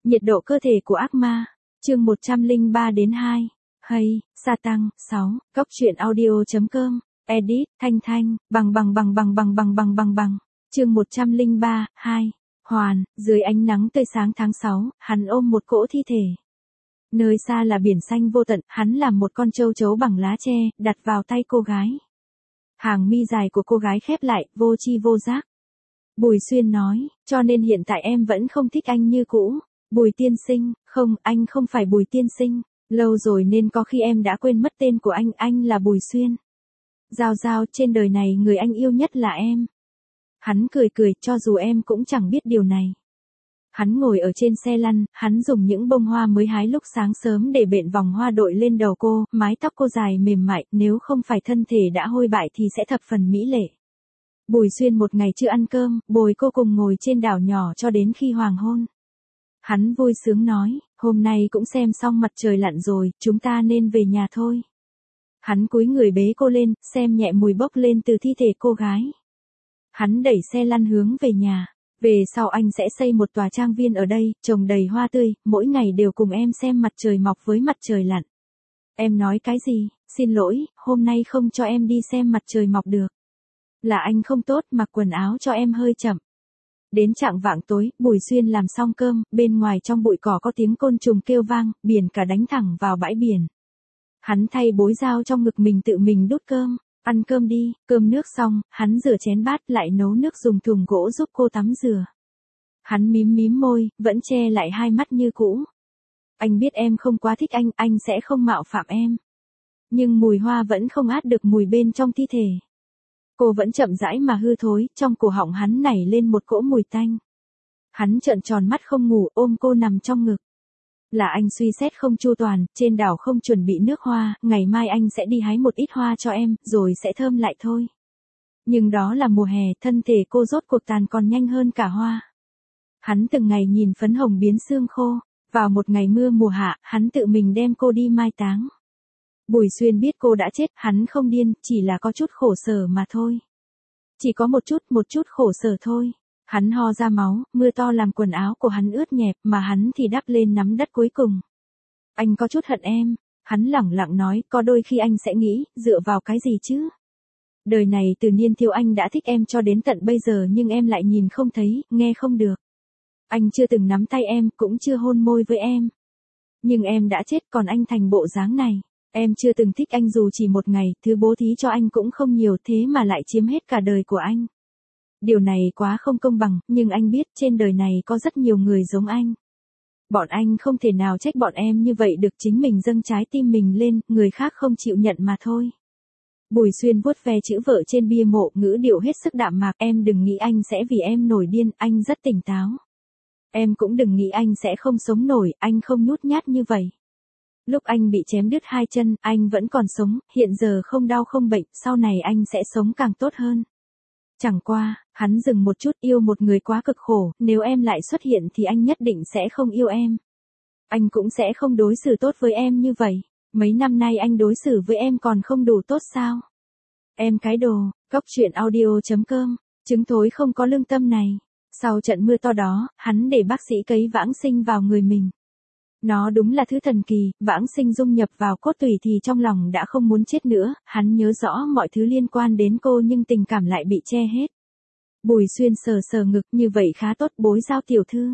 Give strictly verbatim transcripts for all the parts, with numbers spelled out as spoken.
Nhiệt độ cơ thể của ác ma, chương một trăm lẻ ba đến hai. Hay, sa tăng, sáu, Cóc truyện audio.com, edit, Thanh Thanh, bằng bằng bằng bằng bằng bằng bằng bằng bằng, chương một trăm lẻ ba, hai. Hoàn, dưới ánh nắng tươi sáng tháng sáu, hắn ôm một cỗ thi thể. Nơi xa là biển xanh vô tận, hắn làm một con châu chấu bằng lá tre, đặt vào tay cô gái. Hàng mi dài của cô gái khép lại, vô tri vô giác. Bùi Xuyên nói, cho nên hiện tại em vẫn không thích anh như cũ. Bùi tiên sinh, không, anh không phải Bùi tiên sinh. Lâu rồi nên có khi em đã quên mất tên của anh, anh là Bùi Xuyên. Giao giao, trên đời này người anh yêu nhất là em. Hắn cười cười, cho dù em cũng chẳng biết điều này. Hắn ngồi ở trên xe lăn, hắn dùng những bông hoa mới hái lúc sáng sớm để bện vòng hoa đội lên đầu cô, mái tóc cô dài mềm mại, nếu không phải thân thể đã hôi bại thì sẽ thập phần mỹ lệ. Bùi Xuyên một ngày chưa ăn cơm, bồi cô cùng ngồi trên đảo nhỏ cho đến khi hoàng hôn. Hắn vui sướng nói, hôm nay cũng xem xong mặt trời lặn rồi, chúng ta nên về nhà thôi. Hắn cúi người bế cô lên, xem nhẹ mùi bốc lên từ thi thể cô gái. Hắn đẩy xe lăn hướng về nhà. Về sau anh sẽ xây một tòa trang viên ở đây, trồng đầy hoa tươi, mỗi ngày đều cùng em xem mặt trời mọc với mặt trời lặn. Em nói cái gì? Xin lỗi, hôm nay không cho em đi xem mặt trời mọc được. Là anh không tốt, mặc quần áo cho em hơi chậm. Đến chạng vạng tối, Bùi Xuyên làm xong cơm, bên ngoài trong bụi cỏ có tiếng côn trùng kêu vang, biển cả đánh thẳng vào bãi biển. Hắn thay bối dao trong ngực mình tự mình đút cơm. Ăn cơm đi, cơm nước xong, hắn rửa chén bát lại nấu nước dùng thùng gỗ giúp cô tắm rửa. Hắn mím mím môi, vẫn che lại hai mắt như cũ. Anh biết em không quá thích anh, anh sẽ không mạo phạm em. Nhưng mùi hoa vẫn không át được mùi bên trong thi thể. Cô vẫn chậm rãi mà hư thối, trong cổ họng hắn nảy lên một cỗ mùi tanh. Hắn trợn tròn mắt không ngủ, ôm cô nằm trong ngực. Là anh suy xét không chu toàn, trên đảo không chuẩn bị nước hoa, ngày mai anh sẽ đi hái một ít hoa cho em, rồi sẽ thơm lại thôi. Nhưng đó là mùa hè, thân thể cô rốt cuộc tàn còn nhanh hơn cả hoa. Hắn từng ngày nhìn phấn hồng biến xương khô, vào một ngày mưa mùa hạ, hắn tự mình đem cô đi mai táng. Bùi Xuyên biết cô đã chết, hắn không điên, chỉ là có chút khổ sở mà thôi. Chỉ có một chút, một chút khổ sở thôi. Hắn ho ra máu, mưa to làm quần áo của hắn ướt nhẹp, mà hắn thì đắp lên nắm đất cuối cùng. Anh có chút hận em, hắn lẳng lặng nói, có đôi khi anh sẽ nghĩ, dựa vào cái gì chứ? Đời này từ niên thiếu anh đã thích em cho đến tận bây giờ nhưng em lại nhìn không thấy, nghe không được. Anh chưa từng nắm tay em, cũng chưa hôn môi với em. Nhưng em đã chết còn anh thành bộ dáng này. Em chưa từng thích anh dù chỉ một ngày, thứ bố thí cho anh cũng không nhiều thế mà lại chiếm hết cả đời của anh. Điều này quá không công bằng, nhưng anh biết trên đời này có rất nhiều người giống anh. Bọn anh không thể nào trách bọn em như vậy được, chính mình dâng trái tim mình lên, người khác không chịu nhận mà thôi. Bùi Xuyên vuốt ve chữ vợ trên bia mộ, ngữ điệu hết sức đạm mạc, em đừng nghĩ anh sẽ vì em nổi điên, anh rất tỉnh táo. Em cũng đừng nghĩ anh sẽ không sống nổi, anh không nhút nhát như vậy. Lúc anh bị chém đứt hai chân, anh vẫn còn sống, hiện giờ không đau không bệnh, sau này anh sẽ sống càng tốt hơn. Chẳng qua, hắn dừng một chút, yêu một người quá cực khổ, nếu em lại xuất hiện thì anh nhất định sẽ không yêu em. Anh cũng sẽ không đối xử tốt với em như vậy. Mấy năm nay anh đối xử với em còn không đủ tốt sao? Em cái đồ, Cóc truyện audio.com, trứng thối không có lương tâm này. Sau trận mưa to đó, hắn để bác sĩ cấy vãng sinh vào người mình. Nó đúng là thứ thần kỳ, vãng sinh dung nhập vào cốt tủy thì trong lòng đã không muốn chết nữa, hắn nhớ rõ mọi thứ liên quan đến cô nhưng tình cảm lại bị che hết. Bùi Xuyên sờ sờ ngực, như vậy khá tốt bối giao tiểu thư.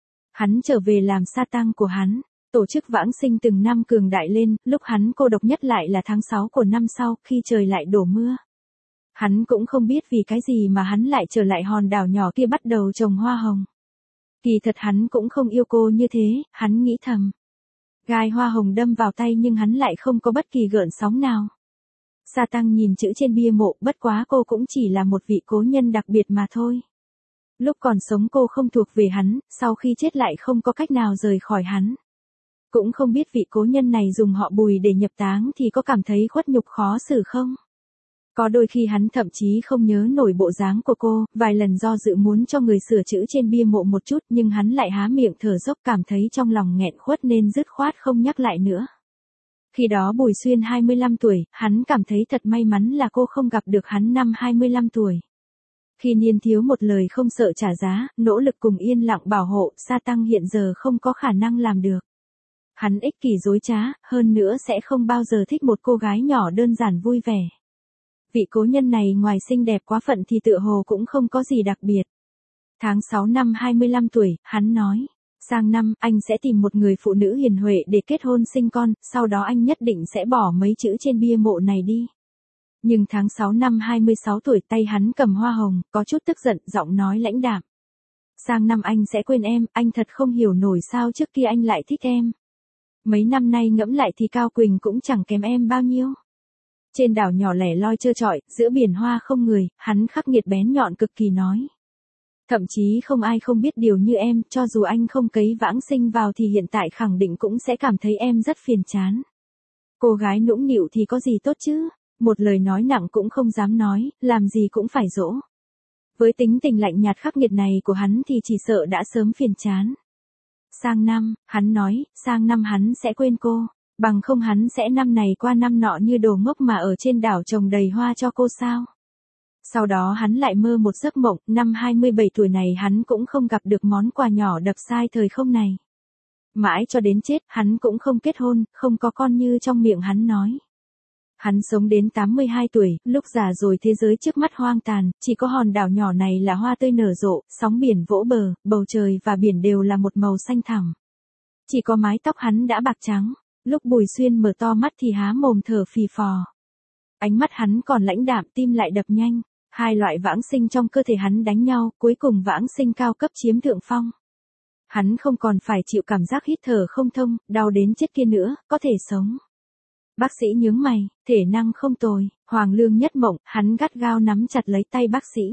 Hắn trở về làm sa tăng của hắn, tổ chức vãng sinh từng năm cường đại lên, lúc hắn cô độc nhất lại là tháng sáu của năm sau, khi trời lại đổ mưa. Hắn cũng không biết vì cái gì mà hắn lại trở lại hòn đảo nhỏ kia bắt đầu trồng hoa hồng. Kỳ thật hắn cũng không yêu cô như thế, hắn nghĩ thầm. Gai hoa hồng đâm vào tay nhưng hắn lại không có bất kỳ gợn sóng nào. Sa tăng nhìn chữ trên bia mộ, bất quá cô cũng chỉ là một vị cố nhân đặc biệt mà thôi. Lúc còn sống cô không thuộc về hắn, sau khi chết lại không có cách nào rời khỏi hắn. Cũng không biết vị cố nhân này dùng họ Bùi để nhập táng thì có cảm thấy khuất nhục khó xử không? Có đôi khi hắn thậm chí không nhớ nổi bộ dáng của cô, vài lần do dự muốn cho người sửa chữ trên bia mộ một chút nhưng hắn lại há miệng thở dốc, cảm thấy trong lòng nghẹn khuất nên dứt khoát không nhắc lại nữa. Khi đó Bùi Xuyên hai mươi lăm tuổi, hắn cảm thấy thật may mắn là cô không gặp được hắn năm hai mươi lăm tuổi. Khi niên thiếu một lời không sợ trả giá, nỗ lực cùng yên lặng bảo hộ, Sa Tăng hiện giờ không có khả năng làm được. Hắn ích kỷ dối trá, hơn nữa sẽ không bao giờ thích một cô gái nhỏ đơn giản vui vẻ. Vị cố nhân này ngoài xinh đẹp quá phận thì tựa hồ cũng không có gì đặc biệt. Tháng sáu năm hai mươi lăm tuổi, hắn nói, sang năm anh sẽ tìm một người phụ nữ hiền huệ để kết hôn sinh con, sau đó anh nhất định sẽ bỏ mấy chữ trên bia mộ này đi. Nhưng tháng sáu năm hai mươi sáu tuổi tay hắn cầm hoa hồng, có chút tức giận, giọng nói lãnh đạm. Sang năm anh sẽ quên em, anh thật không hiểu nổi sao trước kia anh lại thích em. Mấy năm nay ngẫm lại thì Cao Quỳnh cũng chẳng kém em bao nhiêu. Trên đảo nhỏ lẻ loi trơ trọi, giữa biển hoa không người, hắn khắc nghiệt bén nhọn cực kỳ nói. Thậm chí không ai không biết điều như em, cho dù anh không cấy vãng sinh vào thì hiện tại khẳng định cũng sẽ cảm thấy em rất phiền chán. Cô gái nũng nịu thì có gì tốt chứ, một lời nói nặng cũng không dám nói, làm gì cũng phải dỗ. Với tính tình lạnh nhạt khắc nghiệt này của hắn thì chỉ sợ đã sớm phiền chán. Sang năm, hắn nói, sang năm hắn sẽ quên cô, bằng không hắn sẽ năm này qua năm nọ như đồ ngốc mà ở trên đảo trồng đầy hoa cho cô sao. Sau đó hắn lại mơ một giấc mộng, năm hai mươi bảy tuổi này hắn cũng không gặp được món quà nhỏ đập sai thời không này. Mãi cho đến chết, hắn cũng không kết hôn, không có con như trong miệng hắn nói. Hắn sống đến tám mươi hai tuổi, lúc già rồi thế giới trước mắt hoang tàn, chỉ có hòn đảo nhỏ này là hoa tươi nở rộ, sóng biển vỗ bờ, bầu trời và biển đều là một màu xanh thẳm. Chỉ có mái tóc hắn đã bạc trắng, lúc Bùi Xuyên mở to mắt thì há mồm thở phì phò. Ánh mắt hắn còn lãnh đạm, tim lại đập nhanh, hai loại vãng sinh trong cơ thể hắn đánh nhau, cuối cùng vãng sinh cao cấp chiếm thượng phong. Hắn không còn phải chịu cảm giác hít thở không thông, đau đến chết kia nữa, có thể sống. Bác sĩ nhướng mày, thể năng không tồi, Hoàng Lương Nhất Mộng, hắn gắt gao nắm chặt lấy tay bác sĩ.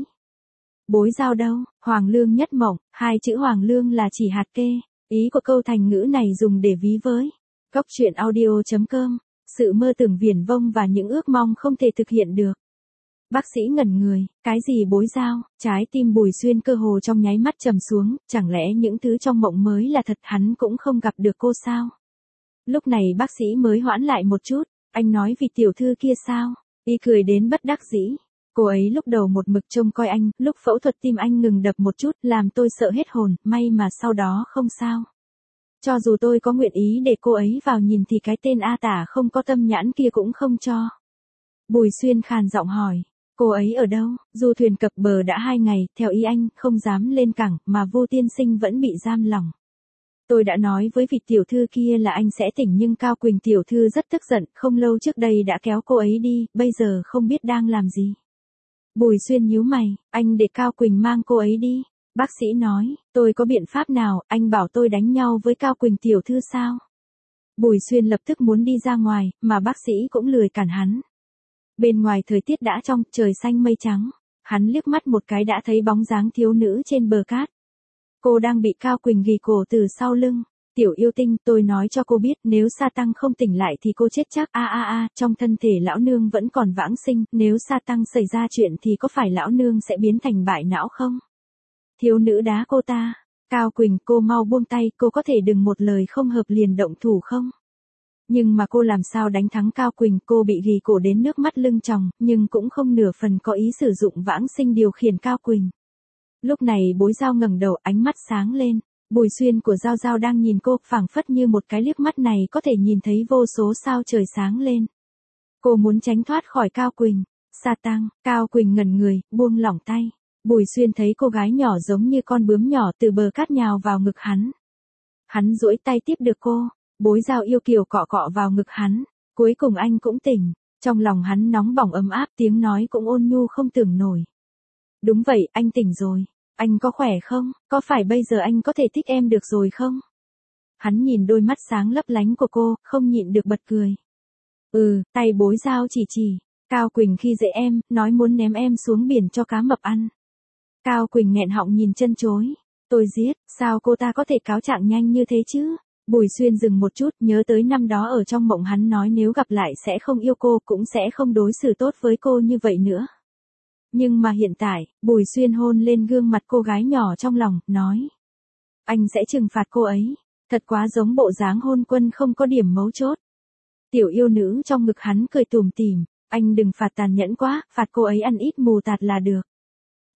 Bối giao đâu, Hoàng Lương Nhất Mộng, hai chữ Hoàng Lương là chỉ hạt kê, ý của câu thành ngữ này dùng để ví với. Cốc truyện audio chấm com, sự mơ tưởng viển vông và những ước mong không thể thực hiện được. Bác sĩ ngẩn người, cái gì bối giao, trái tim Bùi Xuyên cơ hồ trong nháy mắt trầm xuống, chẳng lẽ những thứ trong mộng mới là thật, hắn cũng không gặp được cô sao? Lúc này bác sĩ mới hoãn lại một chút, anh nói vì tiểu thư kia sao, y cười đến bất đắc dĩ. Cô ấy lúc đầu một mực trông coi anh, lúc phẫu thuật tim anh ngừng đập một chút, làm tôi sợ hết hồn, may mà sau đó không sao. Cho dù tôi có nguyện ý để cô ấy vào nhìn thì cái tên A Tả không có tâm nhãn kia cũng không cho. Bùi Xuyên khàn giọng hỏi, cô ấy ở đâu? Du thuyền cập bờ đã hai ngày, theo ý anh, không dám lên cảng, mà Vu tiên sinh vẫn bị giam lỏng. Tôi đã nói với vị tiểu thư kia là anh sẽ tỉnh nhưng Cao Quỳnh tiểu thư rất tức giận, không lâu trước đây đã kéo cô ấy đi, bây giờ không biết đang làm gì. Bùi Xuyên nhíu mày, anh để Cao Quỳnh mang cô ấy đi. Bác sĩ nói, tôi có biện pháp nào, anh bảo tôi đánh nhau với Cao Quỳnh tiểu thư sao? Bùi Xuyên lập tức muốn đi ra ngoài, mà bác sĩ cũng lười cản hắn. Bên ngoài thời tiết đã trong, trời xanh mây trắng. Hắn liếc mắt một cái đã thấy bóng dáng thiếu nữ trên bờ cát. Cô đang bị Cao Quỳnh ghì cổ từ sau lưng. Tiểu yêu tinh, tôi nói cho cô biết, nếu Sa Tăng không tỉnh lại thì cô chết chắc. A a a, trong thân thể lão nương vẫn còn vãng sinh, nếu Sa Tăng xảy ra chuyện thì có phải lão nương sẽ biến thành bại não không? Thiếu nữ đá cô ta. Cao Quỳnh, cô mau buông tay, cô có thể đừng một lời không hợp liền động thủ không? Nhưng mà cô làm sao đánh thắng Cao Quỳnh, cô bị ghì cổ đến nước mắt lưng tròng, nhưng cũng không nửa phần có ý sử dụng vãng sinh điều khiển Cao Quỳnh. Lúc này bối giao ngẩng đầu, ánh mắt sáng lên. Bùi Xuyên của Giao Giao đang nhìn cô, phảng phất như một cái liếc mắt này có thể nhìn thấy vô số sao trời sáng lên. Cô muốn tránh thoát khỏi Cao Quỳnh. Sa Tăng, Cao Quỳnh ngẩn người, buông lỏng tay. Bùi Xuyên thấy cô gái nhỏ giống như con bướm nhỏ từ bờ cát nhào vào ngực hắn. Hắn duỗi tay tiếp được cô, bối giao yêu kiều cọ cọ vào ngực hắn. Cuối cùng anh cũng tỉnh, trong lòng hắn nóng bỏng ấm áp, tiếng nói cũng ôn nhu không tưởng nổi. Đúng vậy, anh tỉnh rồi. Anh có khỏe không? Có phải bây giờ anh có thể thích em được rồi không? Hắn nhìn đôi mắt sáng lấp lánh của cô, không nhịn được bật cười. Ừ, tay bối giao chỉ chỉ. Cao Quỳnh khi dễ em, nói muốn ném em xuống biển cho cá mập ăn. Cao Quỳnh nghẹn họng nhìn chân chối. Tôi giết, sao cô ta có thể cáo trạng nhanh như thế chứ? Bùi Xuyên dừng một chút, nhớ tới năm đó ở trong mộng hắn nói nếu gặp lại sẽ không yêu cô, cũng sẽ không đối xử tốt với cô như vậy nữa. Nhưng mà hiện tại, Bùi Xuyên hôn lên gương mặt cô gái nhỏ trong lòng, nói. Anh sẽ trừng phạt cô ấy. Thật quá giống bộ dáng hôn quân không có điểm mấu chốt. Tiểu yêu nữ trong ngực hắn cười tủm tỉm. Anh đừng phạt tàn nhẫn quá, phạt cô ấy ăn ít mù tạt là được.